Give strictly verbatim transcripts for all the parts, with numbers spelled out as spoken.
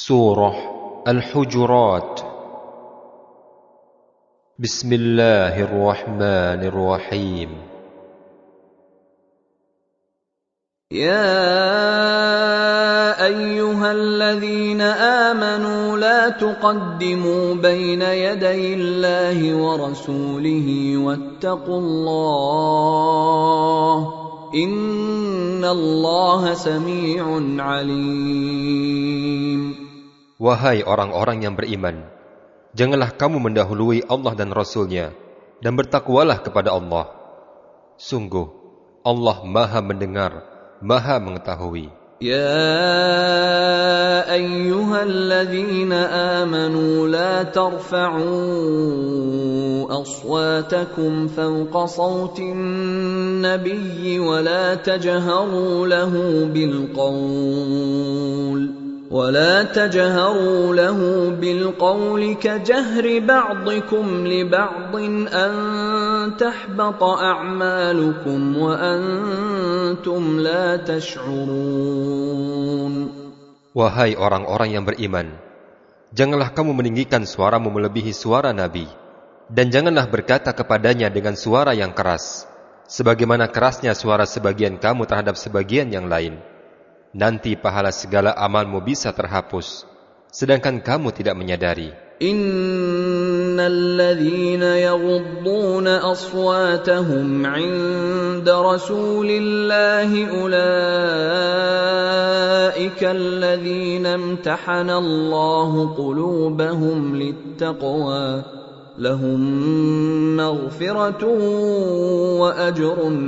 Surah Al-Hujurat. Bismillahirrahmanirrahim. Ya ayyuhalladzina amanu la tuqaddimu baina yadayillahi wa rasulihi wattaqullaha innallaha sami'un alim. Wahai orang-orang yang beriman, janganlah kamu mendahului Allah dan Rasul-Nya, dan bertakwalah kepada Allah. Sungguh, Allah Maha mendengar, Maha mengetahui. Ya ayyuhalladzina amanu la tarfa'u aswatakum fawqa sawtin nabiyyi wa la tajharu lahu bil qawl ولا تجهروا له بالقول كجهر بعضكم لبعض أن تحبط أعمالكم وأنتم لا تشعرون. Wahai orang-orang yang beriman, janganlah kamu meninggikan suaramu melebihi suara Nabi, dan janganlah berkata kepadanya dengan suara yang keras, sebagaimana kerasnya suara sebagian kamu terhadap sebagian yang lain. Nanti pahala segala amalmu bisa terhapus, sedangkan kamu tidak menyadari. Innal ladzina yaghudduna aswatahum 'inda rasulillahi ulaika alladzina imtahana Allahu qulubahum littaqwa lahum maghfiratun wa ajrun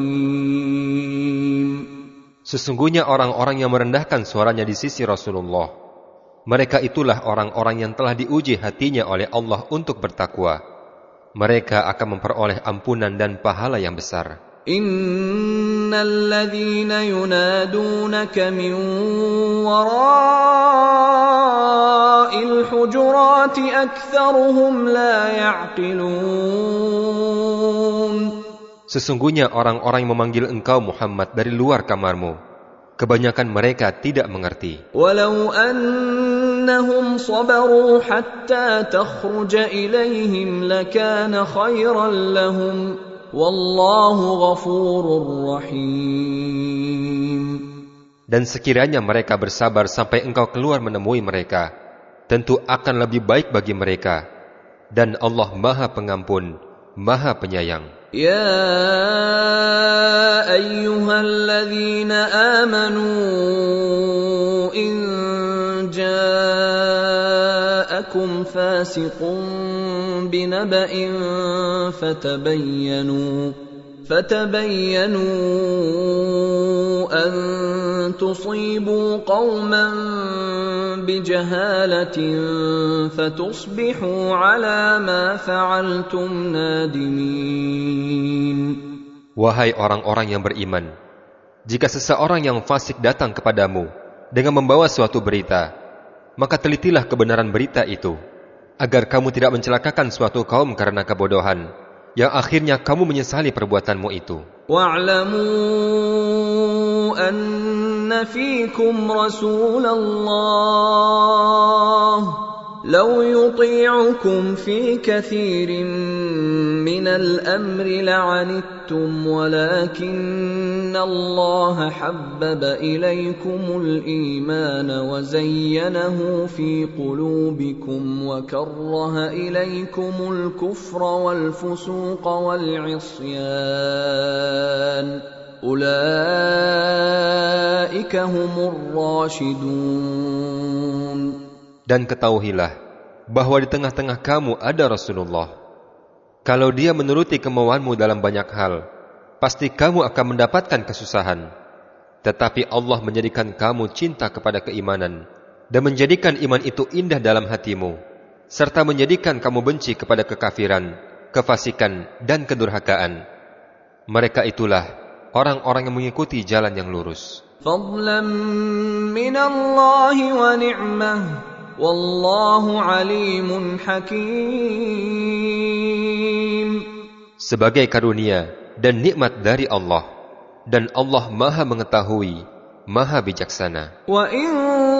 'azim. Sesungguhnya orang-orang yang merendahkan suaranya di sisi Rasulullah, mereka itulah orang-orang yang telah diuji hatinya oleh Allah untuk bertakwa. Mereka akan memperoleh ampunan dan pahala yang besar. Innal ladzina yunadunaka min wara'il hujurati aktsaruhum la ya'qilun. Sesungguhnya orang-orang yang memanggil engkau Muhammad dari luar kamarmu, kebanyakan mereka tidak mengerti. Walau annahum sabaru hatta takhruja ilaihim lakana khairan lahum wallahu ghafurur rahim. Dan sekiranya mereka bersabar sampai engkau keluar menemui mereka, tentu akan lebih baik bagi mereka, dan Allah Maha Pengampun, Maha Penyayang. Ya ayyuhalladzina amanu in ja'akum fasiqun binaba'in fatabayyanu fatabayyanu an tusibu qauman bijahalatin fatusbihu ala ma fa'altum nadimin. Wahai orang-orang yang beriman, jika seseorang yang fasik datang kepadamu dengan membawa suatu berita, maka telitilah kebenaran berita itu, agar kamu tidak mencelakakan suatu kaum karena kebodohan, yang akhirnya kamu menyesali perbuatanmu itu. Wa'lamu anna fiikum Rasulullah law yuti'ukum fi kathirin minal amri la'anittum walakinna Allah habbaba ilaykumul imana wa zayyanahu fi qulubikum wa karraha ilaykumul kufra wal fusuqa wal 'isyan ulaika humur rasyidun. Dan ketahuilah bahwa di tengah-tengah kamu ada Rasulullah. Kalau dia menuruti kemauanmu dalam banyak hal, pasti kamu akan mendapatkan kesusahan. Tetapi Allah menjadikan kamu cinta kepada keimanan dan menjadikan iman itu indah dalam hatimu, serta menjadikan kamu benci kepada kekafiran, kefasikan, dan kedurhakaan. Mereka itulah orang-orang yang mengikuti jalan yang lurus. Fadlan minallahi wa ni'mah wallahu alimun hakim. Sebagai karunia dan nikmat dari Allah, dan Allah Maha mengetahui, Maha Bijaksana. وَإِن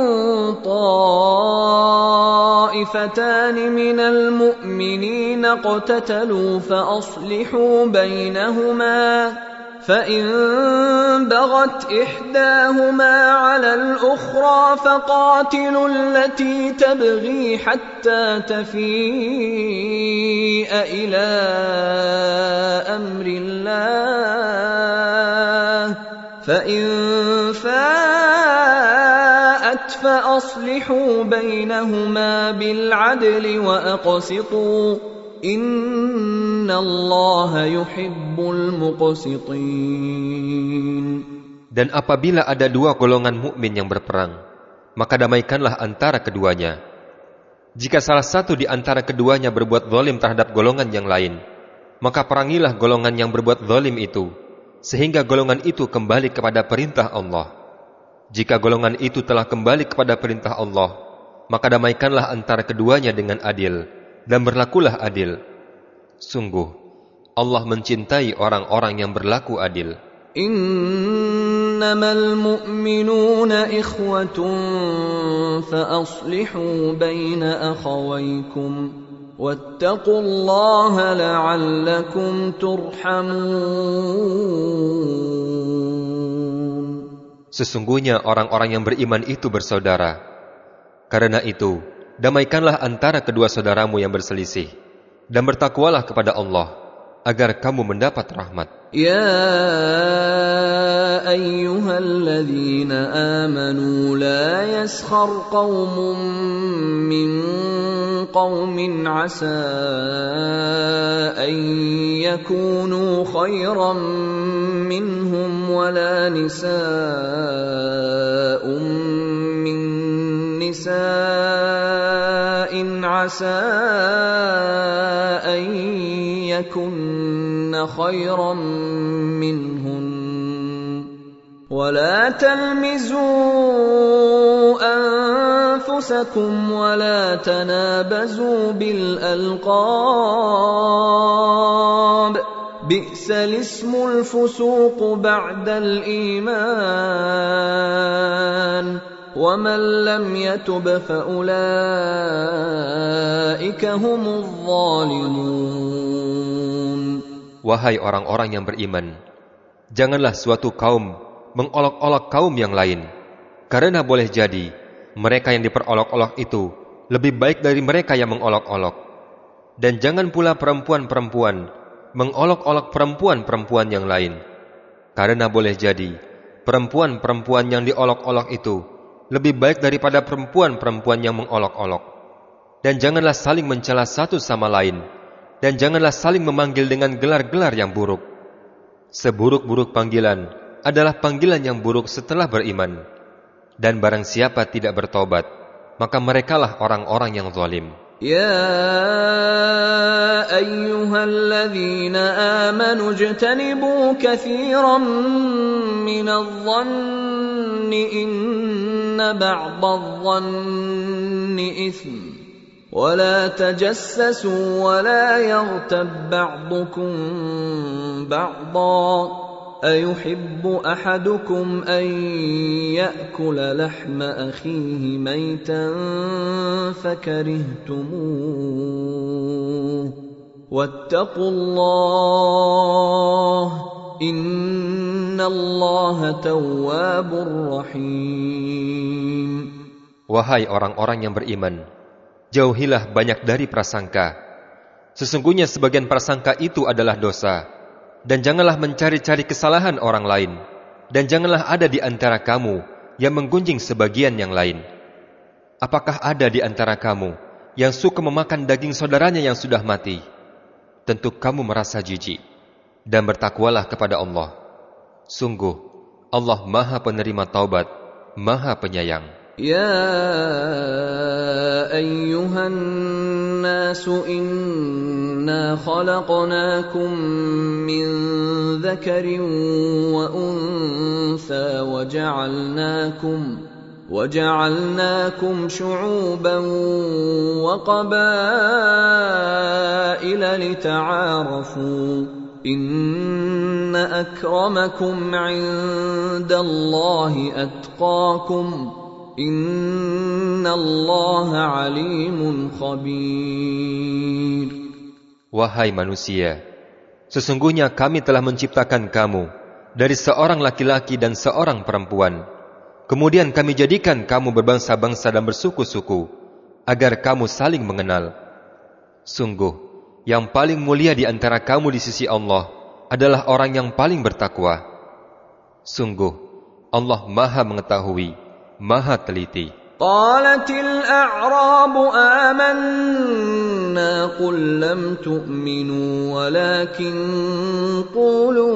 طَائِفَتَانِ مِنَ الْمُؤْمِنِينَ اقْتَتَلُوا فَأَصْلِحُوا بَيْنَهُمَا فَإِن بَغَتْ إِحْدَاهُمَا عَلَى الْأُخْرَى فَقَاتِلُوا الَّتِي تَبْغِي حَتَّى تَفِيءَ إِلَى أَمْرِ اللَّهِ فَإِن فَاءَتْ فَأَصْلِحُوا بَيْنَهُمَا بِالْعَدْلِ وَأَقْسِطُوا إِنَّ اللَّهَ يُحِبُّ الْمُقْسِطِينَ. Dan apabila ada dua golongan mukmin yang berperang, maka damaikanlah antara keduanya. Jika salah satu di antara keduanya berbuat zalim terhadap golongan yang lain, maka perangilah golongan yang berbuat zalim itu, sehingga golongan itu kembali kepada perintah Allah. Jika golongan itu telah kembali kepada perintah Allah, maka damaikanlah antara keduanya dengan adil, dan berlakulah adil. Sungguh, Allah mencintai orang-orang yang berlaku adil. Innamal mu'minuna ikhwatun fa aslihu baina akhawaykum wattaqullaha la'allakum turhamun. Sesungguhnya orang-orang yang beriman itu bersaudara. Karena itu, damaikanlah antara kedua saudaramu yang berselisih, dan bertakwalah kepada Allah, agar kamu mendapat rahmat. Ya ayyuhalladzina amanu la yaskhar qaumun min qaumin asa an yakunu khairan minhum wala nisaa'un min nisa'in asa an yakunna khairan minhun ولا تلمزوا أنفسكم ولا تنابزوا بالألقاب بئس الاسم الفسوق بعد الإيمان ومن لم يتب فأولئك هم الظالمون. Wahai orang-orang yang beriman, janganlah suatu kaum mengolok-olok kaum yang lain, karena boleh jadi mereka yang diperolok-olok itu lebih baik dari mereka yang mengolok-olok. Dan jangan pula perempuan-perempuan mengolok-olok perempuan-perempuan yang lain, karena boleh jadi perempuan-perempuan yang diolok-olok itu lebih baik daripada perempuan-perempuan yang mengolok-olok. Dan janganlah saling mencela satu sama lain, dan janganlah saling memanggil dengan gelar-gelar yang buruk. Seburuk-buruk panggilan adalah panggilan yang buruk setelah beriman. Dan barang siapa tidak bertobat, maka merekalah orang-orang yang zalim. Ya ayyuhalladzina amanu ijtanibu katsiran minadh-dhanni inna ba'dadh-dhanni itsm ولا تجسسوا ولا يغتب بعضكم بعضا أيحب أحدكم أن يأكل لحم أخيه ميتا فكرهتموه واتقوا الله إن الله تواب رحيم. Wahai orang-orang yang beriman, jauhilah banyak dari prasangka. Sesungguhnya sebagian prasangka itu adalah dosa. Dan janganlah mencari-cari kesalahan orang lain. Dan janganlah ada di antara kamu yang menggunjing sebagian yang lain. Apakah ada di antara kamu yang suka memakan daging saudaranya yang sudah mati? Tentu kamu merasa jijik. Dan bertakwalah kepada Allah. Sungguh, Allah Maha Penerima Taubat, Maha Penyayang. Ya ayyuhan nasu inna khalaqnakum min dhakarin wa untha wa ja'alnakum wa ja'alnakum syu'uban wa qabaila lita'arafu Inna akramakum 'indallahi atqakum. Innallaha 'alimun khabir. Wahai manusia, sesungguhnya kami telah menciptakan kamu dari seorang laki-laki dan seorang perempuan. Kemudian kami jadikan kamu berbangsa-bangsa dan bersuku-suku, agar kamu saling mengenal. Sungguh, yang paling mulia di antara kamu di sisi Allah adalah orang yang paling bertakwa. Sungguh, Allah Maha mengetahui, Maha teliti. Qalatil a'rabu amanna qul lam tu'minu walakin qulu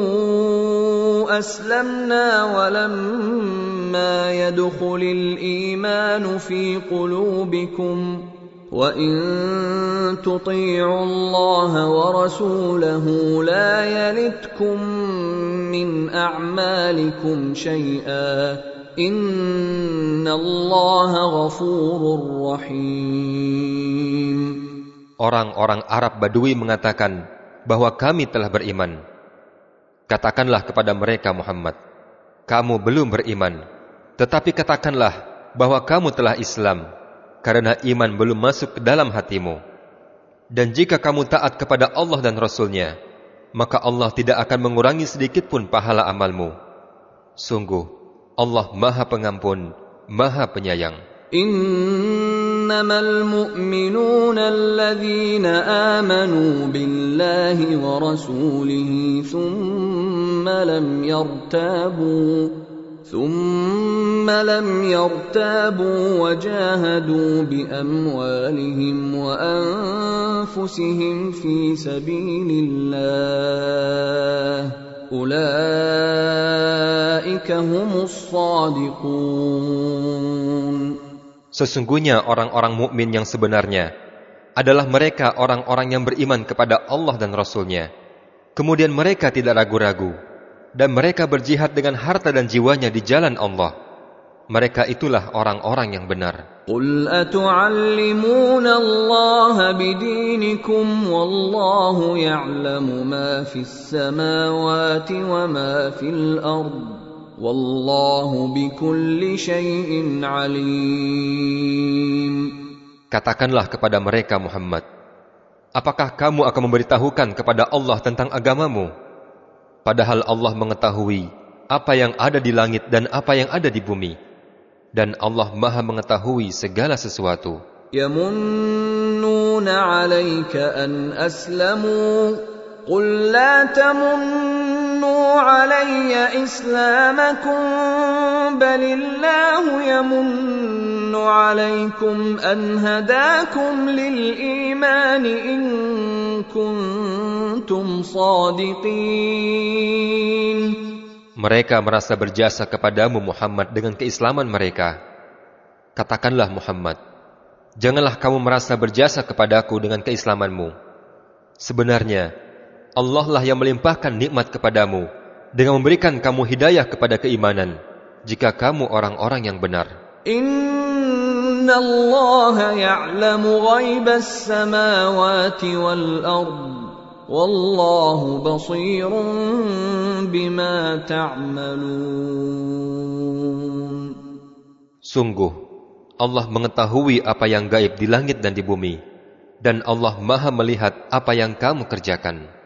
aslamna walamma yadkhulil imanu fi qulubikum wa in tuti'u Allaha wa rasulahu la yalitkum min a'malikum syai'a. Innallaha ghafurur rahim. Orang-orang Arab Badui mengatakan bahwa kami telah beriman. Katakanlah kepada mereka, Muhammad, kamu belum beriman, tetapi katakanlah bahwa kamu telah Islam, karena iman belum masuk ke dalam hatimu. Dan jika kamu taat kepada Allah dan Rasul-Nya, maka Allah tidak akan mengurangi sedikit pun pahala amalmu. Sungguh, Allah Maha Pengampun, Maha Penyayang. Innamal mu'minuna alladhina amanu billahi wa rasulihi thumma lam yartabu thumma lam yartabu wa jahadu bi amwalihim wa anfusihim fi sabilillah. Ulaika humus shadiqun. Sesungguhnya orang-orang mukmin yang sebenarnya adalah mereka orang-orang yang beriman kepada Allah dan Rasul-Nya. Kemudian mereka tidak ragu-ragu dan mereka berjihad dengan harta dan jiwanya di jalan Allah. Mereka itulah orang-orang yang benar. Qul atu'allimuna Allah bidinikum wallahu ya'lamu ma fis samawati wa ma fil ard wallahu bikulli syai'in alim. Katakanlah kepada mereka, Muhammad, apakah kamu akan memberitahukan kepada Allah tentang agamamu? Padahal Allah mengetahui apa yang ada di langit dan apa yang ada di bumi. Dan Allah Maha mengetahui segala sesuatu. Yamunnuna 'alaika an aslamu qul la tamunnu 'alayya islamakum balillahu yamunnu 'alaykum an hadakum lil iman in kuntum shadiqin. Mereka merasa berjasa kepadamu, Muhammad, dengan keislaman mereka. Katakanlah, Muhammad, janganlah kamu merasa berjasa kepadaku dengan keislamanmu. Sebenarnya, Allah lah yang melimpahkan nikmat kepadamu dengan memberikan kamu hidayah kepada keimanan, jika kamu orang-orang yang benar. Inna Allah ya'lamu ghaibas samawati wal ard. Wallahu basirun bima ta'malun. Sungguh, Allah mengetahui apa yang gaib di langit dan di bumi, dan Allah Maha melihat apa yang kamu kerjakan.